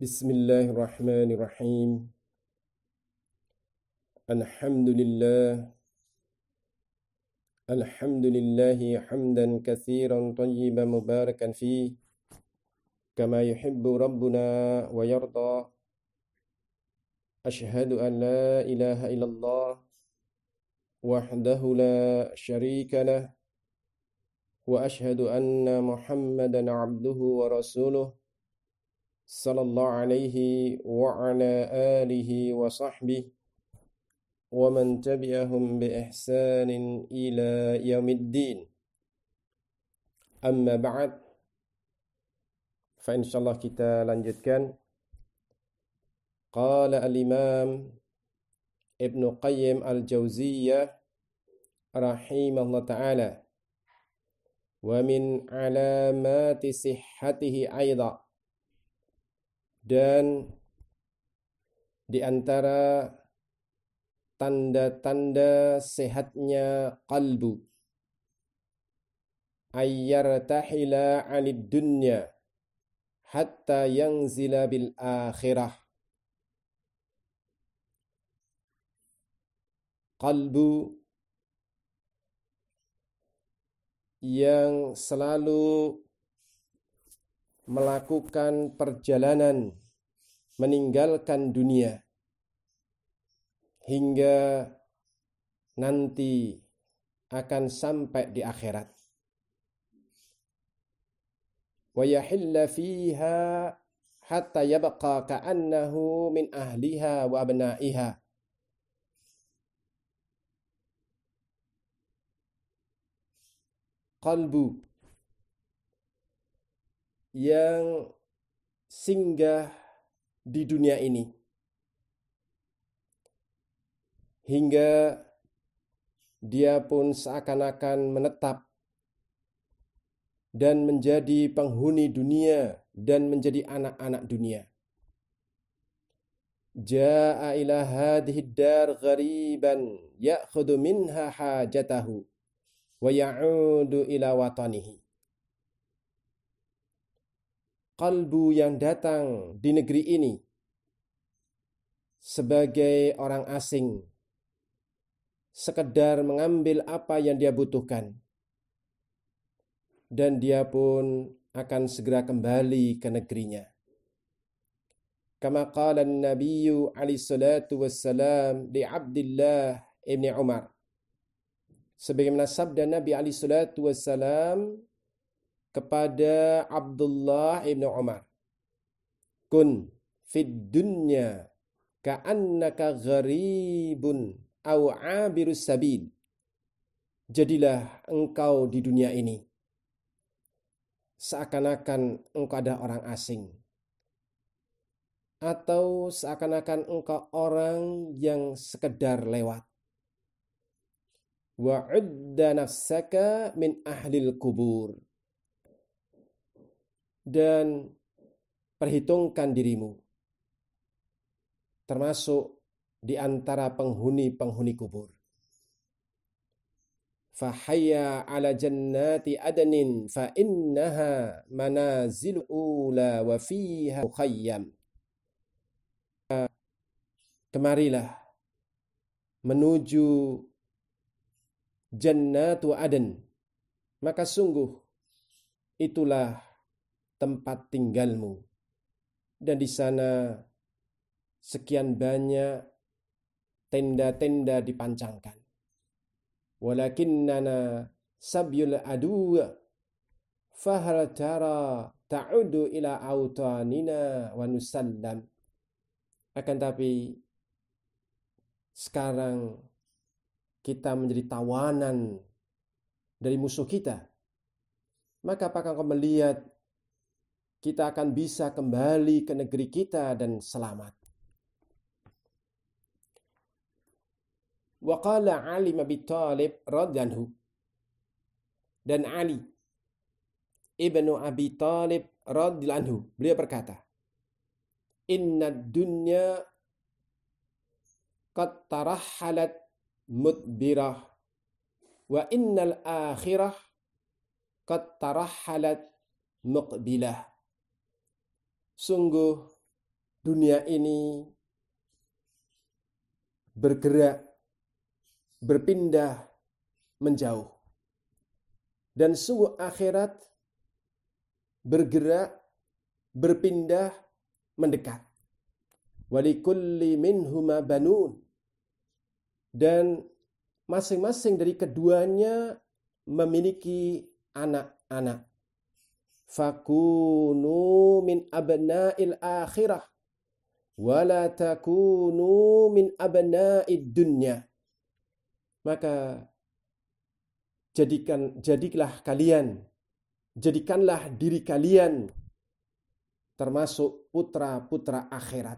Bismillahirrahmanirrahim. Alhamdulillahi hamdan katsiran tayyiban mubarakan fi kama yuhibbu rabbuna wa yarda. Ashhadu an la ilaha illallah wahdahu la syarika lah wa ashhadu anna Muhammadan abduhu wa rasuluh sallallahu alaihi wa ala alihi wa sahbihi wa man tabi'ahum bi ihsanin ila yaumiddin. Amma ba'd. Fa insyaallah kita lanjutkan. Qala al-Imam Ibnu Qayyim al-Jauziyah rahimahullah ta'ala, wa min alamati sihhatihi aidan, dan di antara tanda-tanda sehatnya qalbu, ayyartahila 'anid dunya hatta yanzila bil akhirah. Qalbu yang selalu melakukan perjalanan meninggalkan dunia hingga nanti akan sampai di akhirat. Wa yahilla fiha hatta yabqa ka'annahu min ahliha wa abna'iha. Qalbu yang singgah di dunia ini hingga dia pun seakan-akan menetap dan menjadi penghuni dunia dan menjadi anak-anak dunia. Jaa'a ila hadhihi ad-dar ghariban ya'khudhu minha hajatahu wa ya'udu ila watanihi. Qalbu yang datang di negeri ini sebagai orang asing, sekedar mengambil apa yang dia butuhkan, dan dia pun akan segera kembali ke negerinya. Kama qala an-nabiyyu alaihi salatu wassalam li Abdullah ibn Umar, sebagaimana sabda Nabi alaihi salatu wassalam kepada Abdullah ibn Umar, kun fid dunya ka'annaka gharibun aw 'abirus sabil. Jadilah engkau di dunia ini seakan-akan engkau ada orang asing, atau seakan-akan engkau orang yang sekedar lewat. Wa'udda nafsaka min ahlil kubur, dan perhitungkan dirimu termasuk di antara penghuni-penghuni kubur. Fahayya ala jannati adnin fa innaha manazil ula wa fiha mukhayyam. Kemarilah menuju jannatu aden, maka sungguh itulah tempat tinggalmu, dan di sana sekian banyak tenda-tenda dipancangkan. Walakinnana sabyul adu fahal tara ta'udu ila autanina wa nusallam. Akan tapi sekarang kita menjadi tawanan dari musuh kita, maka apakah kau melihat kita akan bisa kembali ke negeri kita dan selamat? Wa qala Ali bin Abi Thalib radhiyallahu, dan Ali ibnu Abi Thalib radhiyallahu anhu, beliau berkata, inna dunya qad tarahalat mudbirah wa innal akhirah qad tarahalat muqbilah. Sungguh dunia ini bergerak, berpindah menjauh. Dan sungguh akhirat bergerak, berpindah mendekat. Walikulli minhuma banun. Dan masing-masing dari keduanya memiliki anak-anak. Fakunu min abna'il akhirah wala takunu min abna'id dunya. Maka jadikanlah diri kalian termasuk putra-putra akhirat.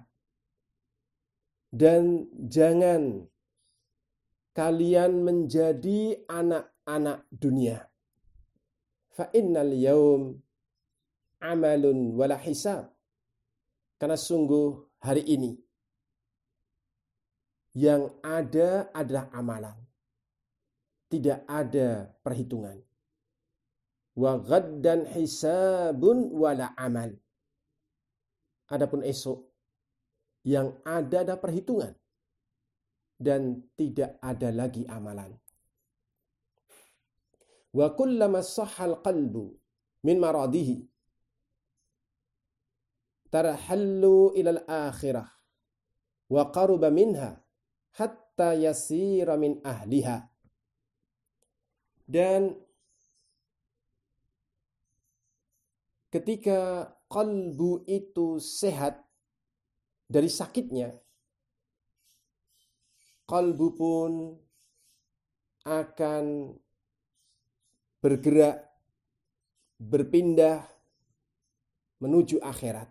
Dan jangan kalian menjadi anak-anak dunia. Fa innal yaum amalun wala hisab. Karena sungguh hari ini yang ada adalah amalan. Tidak ada perhitungan. Wa ghaddan hisabun wala amal. Adapun esok yang ada perhitungan dan tidak ada lagi amalan. Wa kullama sahhal qalbu min maradihi tarhallu ila al-akhirah wa qaruba minha hatta yasira min ahliha. Dan ketika kalbu itu sehat dari sakitnya, kalbu pun akan bergerak, berpindah menuju akhirat.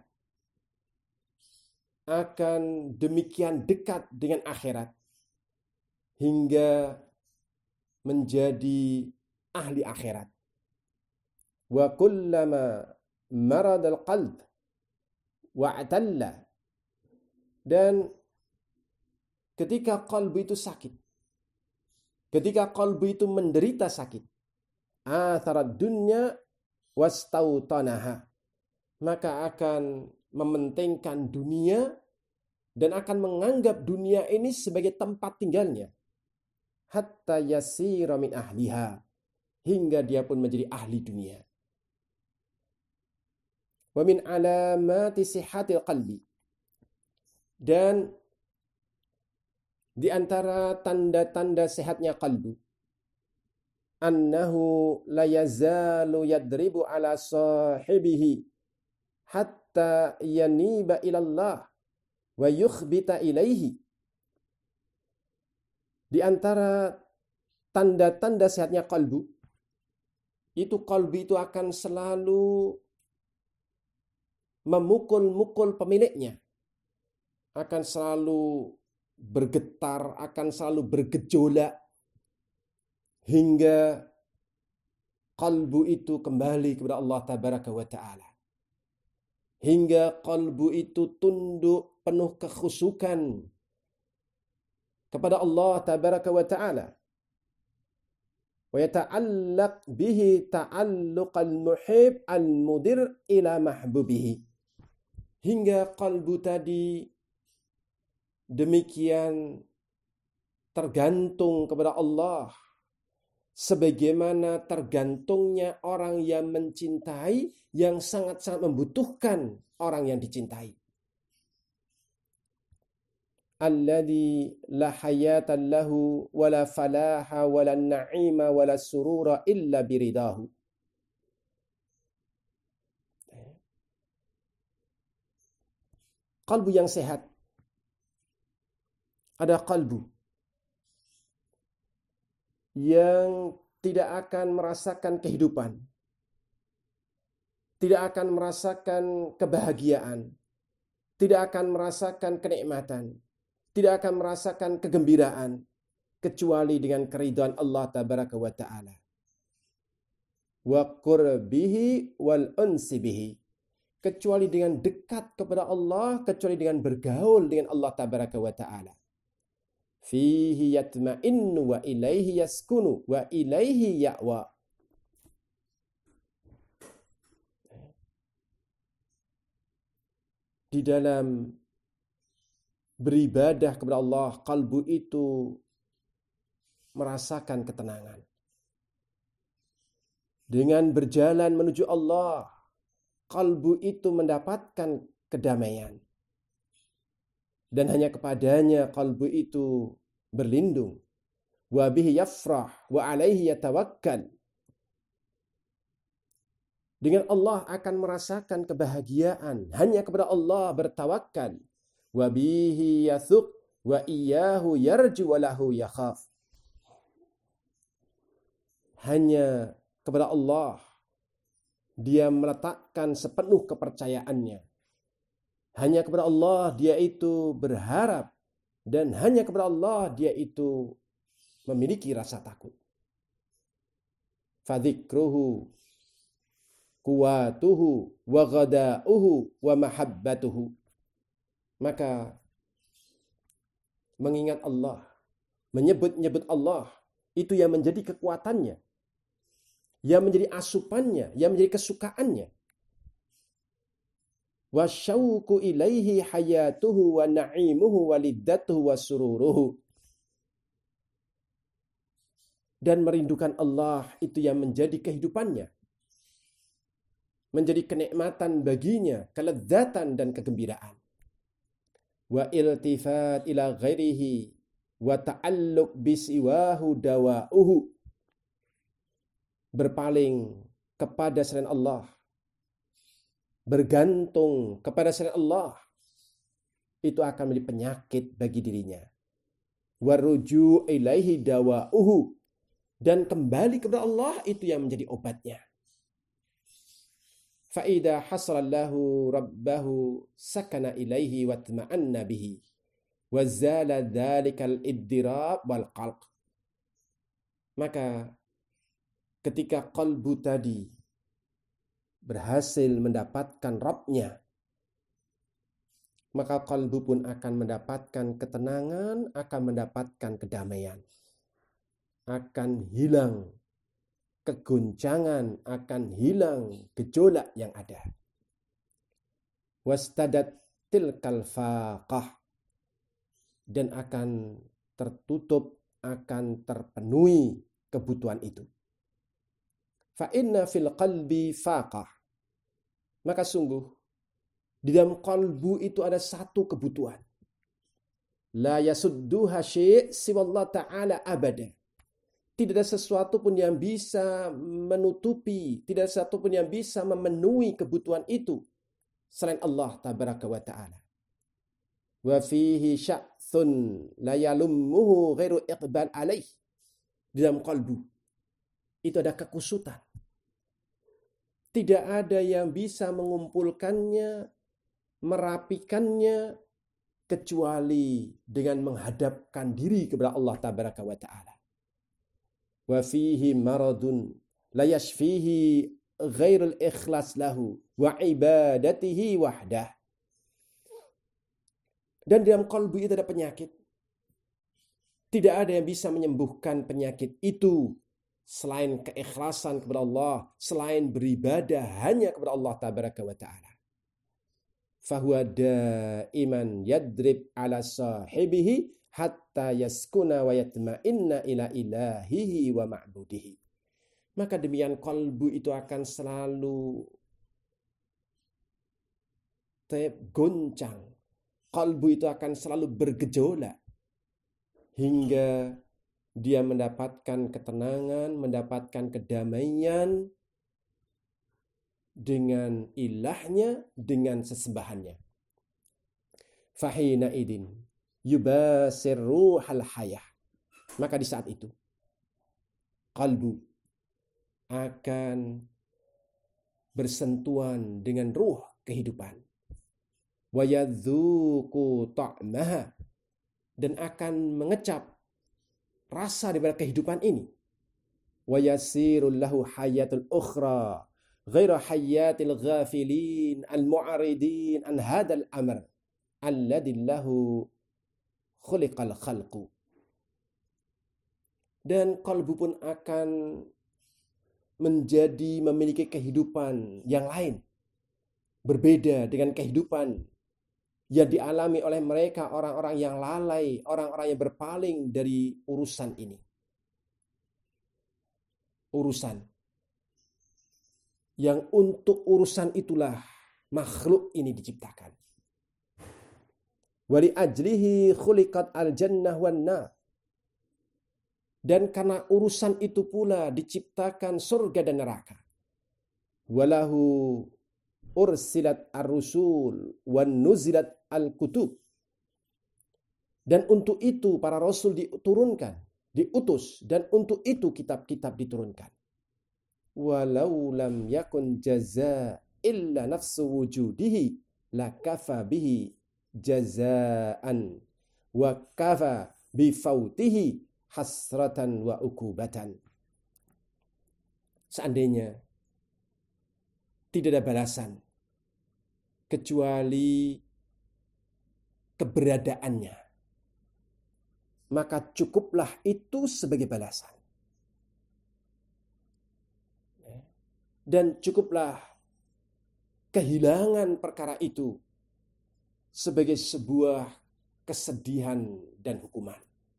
Akan demikian dekat dengan akhirat hingga menjadi ahli akhirat. Wa kullama maradal qalb wa'talla. Dan ketika kalbu itu sakit, ketika kalbu itu menderita sakit, atharad dunya wastautanaha, maka akan mementingkan dunia dan akan menganggap dunia ini sebagai tempat tinggalnya. Hatta yasira min ahliha, hingga dia pun menjadi ahli dunia. Wa min alamati sihhatil qalbi. Dan di antara tanda-tanda sehatnya kalbu, annahu la yazalu yadribu ala sahibihi hatta yaniba ilallah wa yukhbita ilaihi. Di antara tanda-tanda sehatnya kalbu, kalbu itu akan selalu memukul-mukul pemiliknya, akan selalu bergetar, akan selalu bergejolak, hingga kalbu itu kembali kepada Allah Tabaraka wa Ta'ala. Hingga kalbu itu tunduk penuh kekhusyukan kepada Allah Tabaraka wa Ta'ala. Wa yata'allaq bihi ta'alluqal muhib al-mudir ila mahbubihi. Hingga kalbu tadi demikian tergantung kepada Allah, sebagaimana tergantungnya orang yang mencintai, yang sangat-sangat membutuhkan orang yang dicintai. Alladzi la hayatan lahu wala falaha wala na'ima wala surura illa biridahu. Kalbu yang sehat ada kalbu yang tidak akan merasakan kehidupan, tidak akan merasakan kebahagiaan, tidak akan merasakan kenikmatan, tidak akan merasakan kegembiraan kecuali dengan keridhaan Allah Tabaraka wa Ta'ala. Wa qurbihi wal unsi bihi. Kecuali dengan dekat kepada Allah, kecuali dengan bergaul dengan Allah Tabaraka wa Ta'ala. Fihi yatma'innu wa ilaihi yaskunu wa ilaihi ya'wa. Di dalam beribadah kepada Allah, kalbu itu merasakan ketenangan. Dengan berjalan menuju Allah, kalbu itu mendapatkan kedamaian. Dan hanya kepadanya kalbu itu berlindung. Wa bihi yafrah wa alaihi yatawakkal. Dengan Allah akan merasakan kebahagiaan. Hanya kepada Allah bertawakal. Wa bihi yathuq wa iyyahu yarju wa lahu yakhaf. Hanya kepada Allah dia meletakkan sepenuh kepercayaannya. Hanya kepada Allah dia itu berharap. Dan hanya kepada Allah dia itu memiliki rasa takut. Fadzikruhu quwatuhu wa ghada'uhu wa mahabbatuhu. Maka mengingat Allah, menyebut-nyebut Allah, itu yang menjadi kekuatannya, yang menjadi asupannya, yang menjadi kesukaannya. Wa syauqu ilaihi hayatuhu wa na'imuhu wa liddatuhu wa sururuhu. Dan merindukan Allah itu yang menjadi kehidupannya, menjadi kenikmatan baginya, kelezatan dan kegembiraan. Wa iltifat ila ghairihi wa ta'alluq bisiwahu dawa'uhu. Berpaling kepada selain Allah, bergantung kepada selain Allah, itu akan menjadi penyakit bagi dirinya. Wa ruju' ilaihi dawa'uhu. Dan kembali kepada Allah itu yang menjadi obatnya. Fa'idha hasalallahu rabbahu sakana ilaihi wa tma'anna bihi wa zala dhalikal iddirab wal qalq. Maka ketika qalbu tadi berhasil mendapatkan Rabbnya, maka qalbu pun akan mendapatkan ketenangan, akan mendapatkan kedamaian. Akan hilang keguncangan, akan hilang gejolak yang ada. Wastadat tilkal faqah. Dan akan tertutup, akan terpenuhi kebutuhan itu. Fa inna fil qalbi faqah. Maka sungguh di dalam kalbu itu ada satu kebutuhan. La yasudduha syai' siwallah ta'ala abada. Tidak ada sesuatu pun yang bisa menutupi, tidak ada sesuatu pun yang bisa memenuhi kebutuhan itu selain Allah tabaraka wa ta'ala. Wa fihi sya'thun la yalummuhu ghairu iqbal alaih. Di dalam kalbu itu ada kekusutan. Tidak ada yang bisa mengumpulkannya, merapikannya, kecuali dengan menghadapkan diri kepada Allah tabaraka wa ta'ala. Wa fihi maradun la yashfihi ghairul ikhlas lahu wa ibadatihi wahdah. Dan dalam kalbu itu ada penyakit. Tidak ada yang bisa menyembuhkan penyakit itu selain keikhlasan kepada Allah, selain beribadah hanya kepada Allah tabaraka wa ta'ala. Fahuwa daiman yadrib ala sahibihi hatta yaskuna wa yatma'inna ila ilahihi wa ma'budihi. Maka demikian kalbu itu akan selalu goncang. Kalbu itu akan selalu bergejolak hingga dia mendapatkan ketenangan, mendapatkan kedamaian dengan ilahnya, dengan sesembahannya. Fahina idin yubasir ruhal hayah. Maka di saat itu kalbu akan bersentuhan dengan ruh kehidupan. Wa yadzuqu ta'maha. Dan akan mengecap rasa daripada kehidupan ini. Wa yasirul lahu hayatul ukhra ghaira hayatil ghafilin al-mu'aridin an hadal amr alladhi lahu khuliqal khalqu. Dan kalbu pun akan menjadi memiliki kehidupan yang lain, berbeda dengan kehidupan yang dialami oleh mereka orang-orang yang lalai, orang-orang yang berpaling dari urusan ini. Urusan yang untuk urusan itulah makhluk ini diciptakan. Wali ajlihi khuliqat al-jannah wan nar. Dan karena urusan itu pula diciptakan surga dan neraka. Walahu ursilat ar-rusul wan nuzilat al-kutub. Dan untuk itu para rasul diturunkan, diutus, dan untuk itu kitab-kitab diturunkan. Walau lam yakun jazaa illa nafsu wujudihi lakafa bihi jazaan wa kafa bifautihi hasratan wa ukubatan. Seandainya tidak ada balasan kecuali keberadaannya, maka cukuplah itu sebagai balasan. Dan cukuplah kehilangan perkara itu sebagai sebuah kesedihan dan hukuman.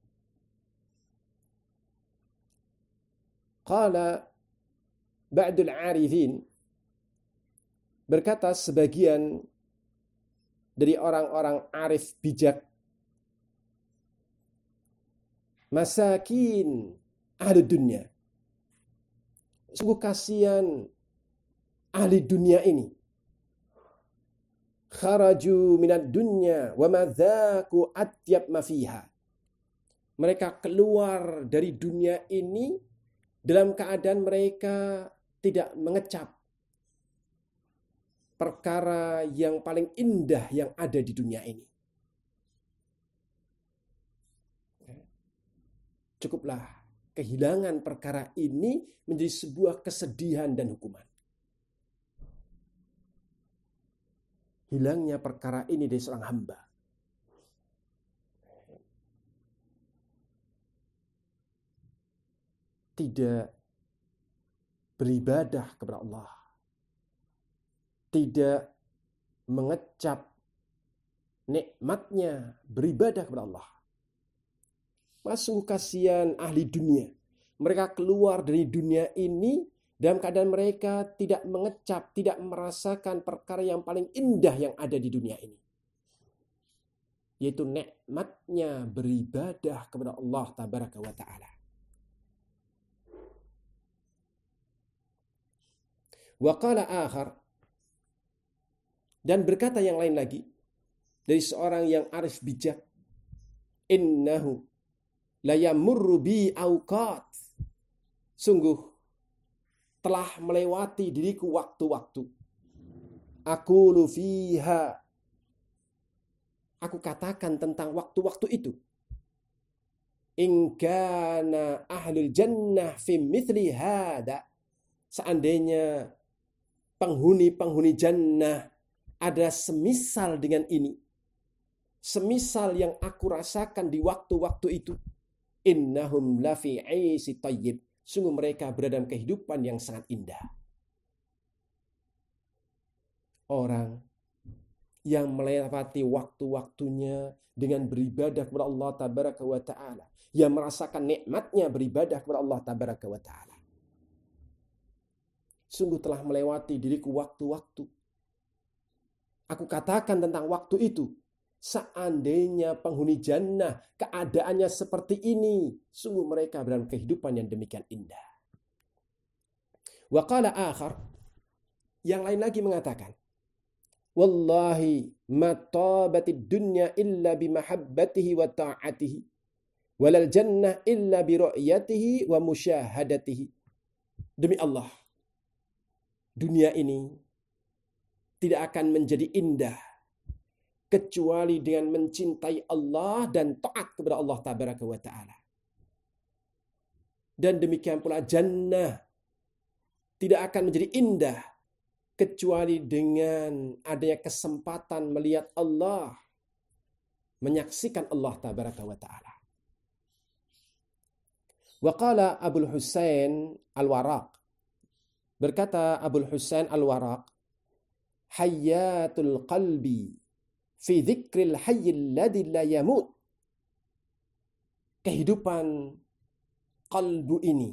Qala ba'dul arifin, berkata sebagian dari orang-orang arif bijak, masakin ahli dunia, sungguh kasihan ahli dunia ini. Kharaju minad dunya wa madzaku atyab ma fiha. Mereka keluar dari dunia ini dalam keadaan mereka tidak mengecap perkara yang paling indah yang ada di dunia ini. Cukuplah kehilangan perkara ini menjadi sebuah kesedihan dan hukuman. Hilangnya perkara ini dari seorang hamba. Tidak beribadah kepada Allah. Tidak mengecap nikmatnya beribadah kepada Allah. Sungguh kasihan ahli dunia. Mereka keluar dari dunia ini dalam keadaan mereka tidak mengecap, tidak merasakan perkara yang paling indah yang ada di dunia ini. Yaitu nikmatnya beribadah kepada Allah Tabaraka wa Ta'ala. Wa qala akhar, dan berkata yang lain lagi dari seorang yang arif bijak, innahu la yamurru bi awqat, sungguh telah melewati diriku waktu-waktu, aqulu fiha, aku katakan tentang waktu-waktu itu, in kana ahlul jannah fi mithli hada, seandainya penghuni-penghuni jannah ada semisal dengan ini, semisal yang aku rasakan di waktu-waktu itu, innahum lafi 'aisy thayyib, sungguh mereka berada dalam kehidupan yang sangat indah. Orang yang melewati waktu-waktunya dengan beribadah kepada Allah Tabaraka wa Ta'ala, yang merasakan nikmatnya beribadah kepada Allah Tabaraka wa Ta'ala, sungguh telah melewati diriku waktu-waktu. Aku katakan tentang waktu itu, seandainya penghuni jannah keadaannya seperti ini, sungguh mereka dalam kehidupan yang demikian indah. Wa qala akhar, yang lain lagi mengatakan, wallahi ma tabatid dunya illa bimahabbatihi wa ta'atihi, walal jannah illa bi ru'yatihi wa musyahadatihi. Demi Allah, dunia ini tidak akan menjadi indah kecuali dengan mencintai Allah dan taat kepada Allah Tabaraka wa Ta'ala. Dan demikian pula jannah tidak akan menjadi indah kecuali dengan adanya kesempatan melihat Allah, menyaksikan Allah Tabaraka wa Ta'ala. Wa qala Abul Husain Al-Waraq, berkata Abul Husain Al-Waraq, hayatul qalbi fi dzikril hayyil ladzi la yamut. Kehidupan qalbu ini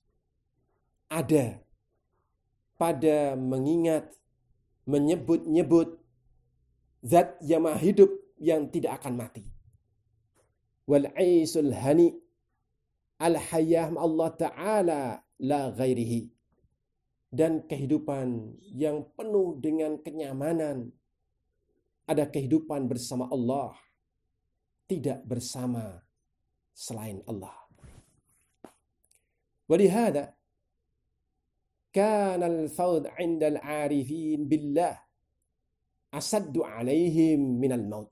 ada pada mengingat, menyebut-nyebut zat yang maha hidup yang tidak akan mati. Wal aisul hani al-hayah Allah Ta'ala la ghairihi. Dan kehidupan yang penuh dengan kenyamanan. Ada kehidupan bersama Allah, tidak bersama selain Allah. Walihada kana al-fawd 'inda al-'arifin billah asaddu 'alaihim minal maut.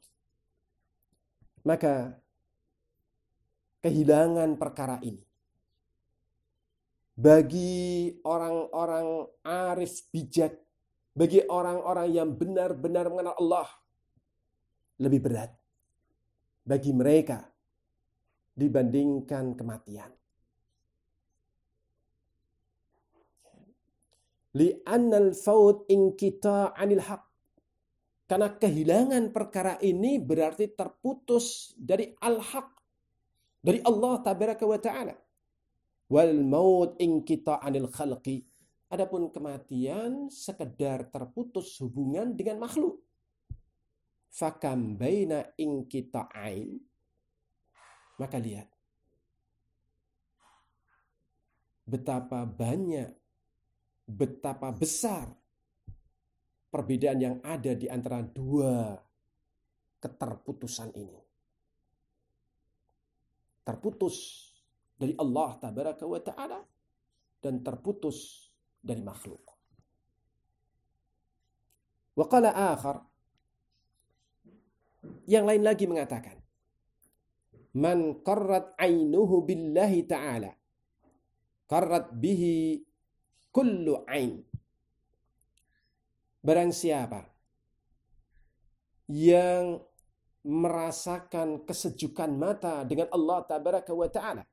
Maka kehilangan perkara ini bagi orang-orang arif bijak, bagi orang-orang yang benar-benar mengenal Allah, lebih berat bagi mereka dibandingkan kematian. Li'annal fawt inqita' 'anil haq. Karena kehilangan perkara ini berarti terputus dari al-haq, dari Allah tabaraka wa ta'ala. Wal maut inqita' 'anil khalqi. Adapun kematian sekedar terputus hubungan dengan makhluk. Fakam baina inqita'ain. Maka lihat betapa banyak, betapa besar perbedaan yang ada di antara dua keterputusan ini. Terputus dari Allah tabaraka wa ta'ala dan terputus dari makhluk. Wa qala akhar, yang lain lagi mengatakan, man qarrat ainuhu billahi ta'ala qarrat bihi kullu ain. Barang siapa yang merasakan kesejukan mata dengan Allah tabaraka wa ta'ala,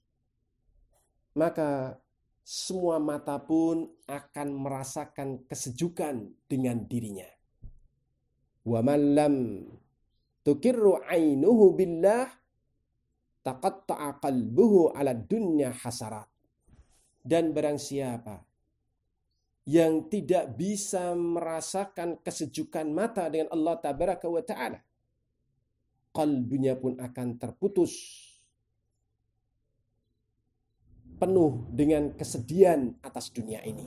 maka semua mata pun akan merasakan kesejukan dengan dirinya. Wa man lam tukirru ainuhu billah taqatta'a qalbuhu 'ala dunya hasarat. Dan barang siapa yang tidak bisa merasakan kesejukan mata dengan Allah tabaraka wa ta'ala, kalbunya pun akan terputus, penuh dengan kesedihan atas dunia ini.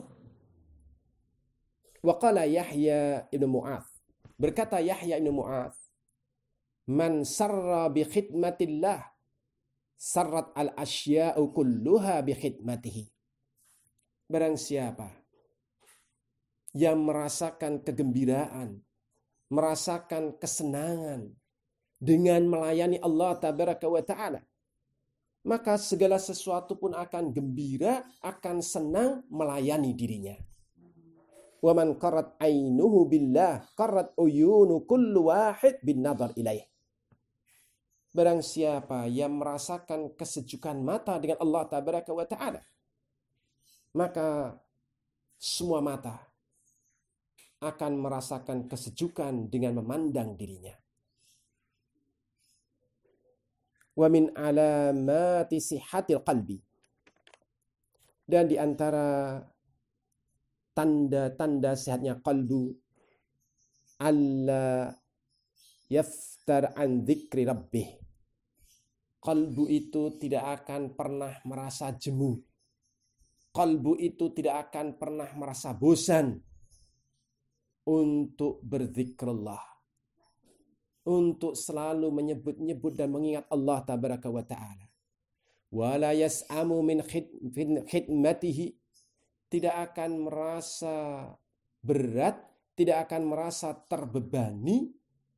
Wa qala Yahya ibn Mu'adz, berkata Yahya ibn Mu'adz, man sarra bi khidmatillah sarrat al-asya'u kulluha bi khidmatihi. Barang siapa yang merasakan kegembiraan, merasakan kesenangan dengan melayani Allah tabaraka wa ta'ala, maka segala sesuatu pun akan gembira, akan senang melayani dirinya. Wa man qarrat ainuhu billah qarrat uyunu kullu wahid bin nadhar ilaih. Barang siapa yang merasakan kesejukan mata dengan Allah tabaraka wa ta'ala, maka semua mata akan merasakan kesejukan dengan memandang dirinya. Wa min alamati sihhatil qalbi. Dan di antara tanda-tanda sehatnya qalbu, alla yaftar an dzikri rabbih. Qalbu itu tidak akan pernah merasa jemu. Qalbu itu tidak akan pernah merasa bosan untuk berzikrullah, untuk selalu menyebut-nyebut dan mengingat Allah tabaraka wa ta'ala. Wala yas'amu min khidmatihi, tidak akan merasa berat, tidak akan merasa terbebani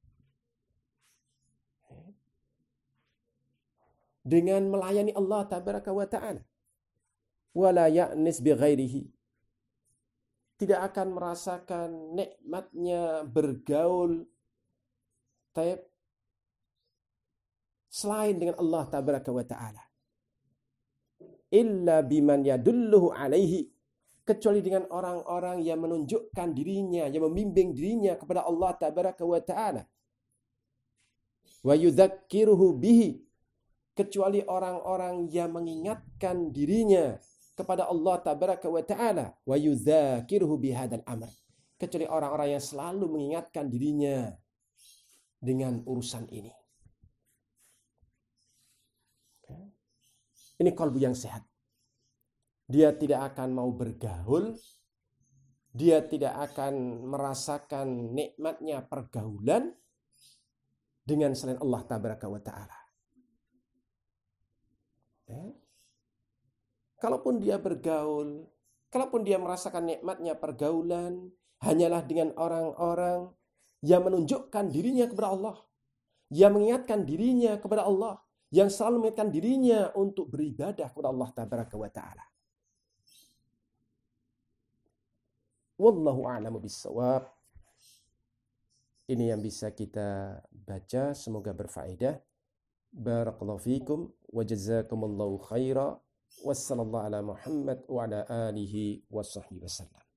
dengan melayani Allah tabaraka wa ta'ala. Wala ya'nis bi ghairihi, tidak akan merasakan nikmatnya bergaul selain dengan Allah tabaraka wa ta'ala. Illa biman yadulluhu alaihi, kecuali dengan orang-orang yang menunjukkan dirinya, yang membimbing dirinya kepada Allah tabaraka wa ta'ala. wa yudzakkiruhu bihi, kecuali orang-orang yang mengingatkan dirinya kepada Allah tabaraka wa taala, wa yudzakiruhu bihadzal amr, kecuali orang-orang yang selalu mengingatkan dirinya dengan urusan ini. Ini kalbu yang sehat. Dia tidak akan mau bergaul, dia tidak akan merasakan nikmatnya pergaulan dengan selain Allah tabaraka wa taala. Kalaupun dia bergaul, kalaupun dia merasakan nikmatnya pergaulan, hanyalah dengan orang-orang yang menunjukkan dirinya kepada Allah, yang mengingatkan dirinya kepada Allah, yang selalu mengingatkan dirinya untuk beribadah kepada Allah tabaraka wa taala. Wallahu a'lamu bissawab. Ini yang bisa kita baca, semoga berfaedah. Barakallahu fikum wa jazakumullahu khaira. Wassallallahu ala Muhammad wa ala alihi wa sahbihi wasallam.